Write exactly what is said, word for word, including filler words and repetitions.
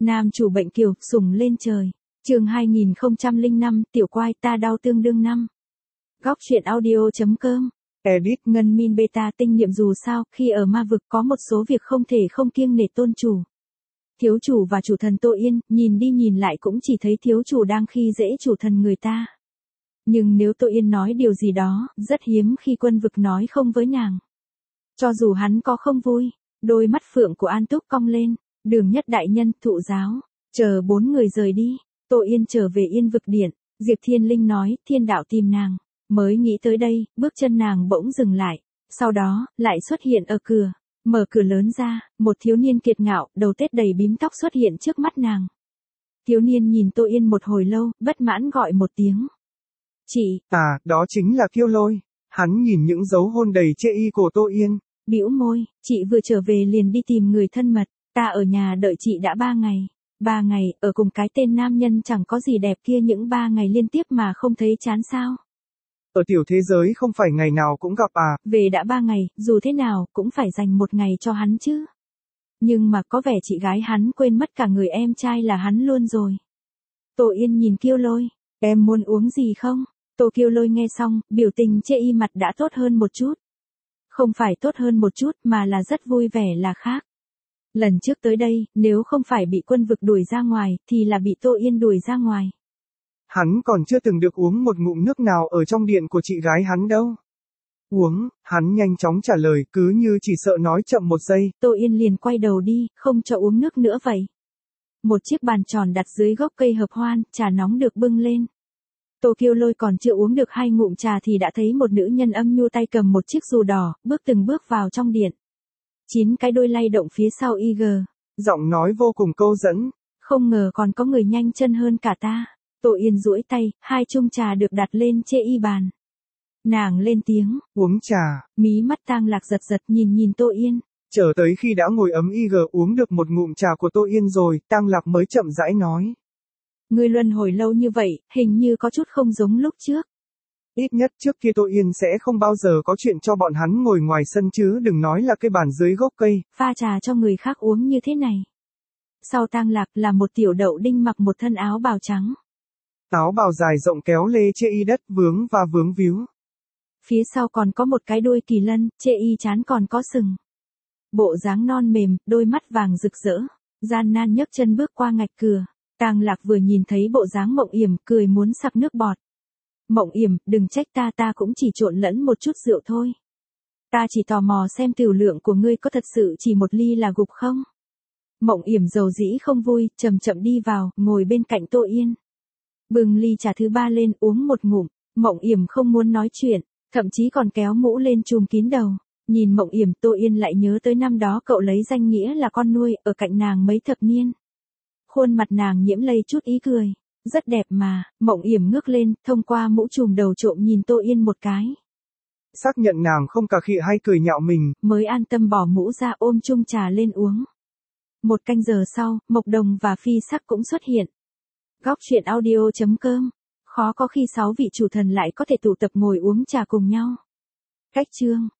Nam chủ bệnh kiều, sủng lên trời. Chương hai nghìn không trăm lẻ năm, tiểu quai ta đau tương đương năm. Góc truyện audio chấm com. Edit Ngân Min Beta tinh nhiệm dù sao, khi ở ma vực có một số việc không thể không kiêng nể tôn chủ. Thiếu chủ và chủ thần Tô Yên, nhìn đi nhìn lại cũng chỉ thấy thiếu chủ đang khi dễ chủ thần người ta. Nhưng nếu Tô Yên nói điều gì đó, rất hiếm khi quân vực nói không với nàng. Cho dù hắn có không vui, đôi mắt phượng của An Túc cong lên, Đường Nhất đại nhân, thụ giáo, chờ bốn người rời đi, Tô Yên trở về Yên vực điện, Diệp Thiên Linh nói, thiên đạo tìm nàng, mới nghĩ tới đây, bước chân nàng bỗng dừng lại, sau đó, lại xuất hiện ở cửa, mở cửa lớn ra, một thiếu niên kiệt ngạo, đầu tết đầy bím tóc xuất hiện trước mắt nàng. Thiếu niên nhìn Tô Yên một hồi lâu, bất mãn gọi một tiếng. Chị, à, đó chính là Kiêu Lôi. Hắn nhìn những dấu hôn đầy chê y của Tô Yên. Bĩu môi, chị vừa trở về liền đi tìm người thân mật, ta ở nhà đợi chị đã ba ngày. Ba ngày, ở cùng cái tên nam nhân chẳng có gì đẹp kia những ba ngày liên tiếp mà không thấy chán sao. Ở tiểu thế giới không phải ngày nào cũng gặp à. Về đã ba ngày, dù thế nào, cũng phải dành một ngày cho hắn chứ. Nhưng mà có vẻ chị gái hắn quên mất cả người em trai là hắn luôn rồi. Tô Yên nhìn Kiêu Lôi, em muốn uống gì không? Tô Kiêu Lôi nghe xong, biểu tình chê y mặt đã tốt hơn một chút. Không phải tốt hơn một chút mà là rất vui vẻ là khác. Lần trước tới đây, nếu không phải bị quân vực đuổi ra ngoài, thì là bị Tô Yên đuổi ra ngoài. Hắn còn chưa từng được uống một ngụm nước nào ở trong điện của chị gái hắn đâu. Uống, hắn nhanh chóng trả lời, cứ như chỉ sợ nói chậm một giây. Tô Yên liền quay đầu đi, không cho uống nước nữa vậy. Một chiếc bàn tròn đặt dưới gốc cây hợp hoan, trà nóng được bưng lên. Tô Kiêu Lôi còn chưa uống được hai ngụm trà thì đã thấy một nữ nhân âm nhu tay cầm một chiếc dù đỏ, bước từng bước vào trong điện. Chín cái đôi lay động phía sau y gờ. Giọng nói vô cùng câu dẫn. Không ngờ còn có người nhanh chân hơn cả ta. Tô Yên duỗi tay, hai chung trà được đặt lên chê y bàn. Nàng lên tiếng, uống trà. Mí mắt Tang Lạc giật giật nhìn nhìn Tô Yên. Chờ tới khi đã ngồi ấm y gờ uống được một ngụm trà của Tô Yên rồi, Tang Lạc mới chậm rãi nói. Ngươi luân hồi lâu như vậy, hình như có chút không giống lúc trước. Ít nhất trước kia Tô Yên sẽ không bao giờ có chuyện cho bọn hắn ngồi ngoài sân chứ đừng nói là cái bàn dưới gốc cây. Pha trà cho người khác uống như thế này. Sau Tang Lạc là một tiểu đậu đinh mặc một thân áo bào trắng. Áo bào dài rộng kéo lê chê y đất vướng và vướng víu. Phía sau còn có một cái đuôi kỳ lân, chê y chán còn có sừng. Bộ dáng non mềm, đôi mắt vàng rực rỡ, gian nan nhấc chân bước qua ngạch cửa. Tang Lạc vừa nhìn thấy bộ dáng Mộng Yểm, cười muốn sặc nước bọt. Mộng Yểm, đừng trách ta, ta cũng chỉ trộn lẫn một chút rượu thôi. Ta chỉ tò mò xem tiểu lượng của ngươi có thật sự chỉ một ly là gục không? Mộng Yểm dầu dĩ không vui, chậm chậm đi vào, ngồi bên cạnh Tô Yên. Bưng ly trà thứ ba lên uống một ngụm, Mộng Yểm không muốn nói chuyện, thậm chí còn kéo mũ lên trùm kín đầu. Nhìn Mộng Yểm, Tô Yên lại nhớ tới năm đó cậu lấy danh nghĩa là con nuôi, ở cạnh nàng mấy thập niên. Khuôn mặt nàng nhiễm lây chút ý cười. Rất đẹp mà, Mộng Yểm ngước lên, thông qua mũ trùm đầu trộm nhìn Tô Yên một cái. Xác nhận nàng không cà khịa hay cười nhạo mình. Mới an tâm bỏ mũ ra ôm chung trà lên uống. Một canh giờ sau, Mộc Đồng và Phi Sắc cũng xuất hiện. Góc truyện audio chấm com. Khó có khi sáu vị chủ thần lại có thể tụ tập ngồi uống trà cùng nhau. Cách chương.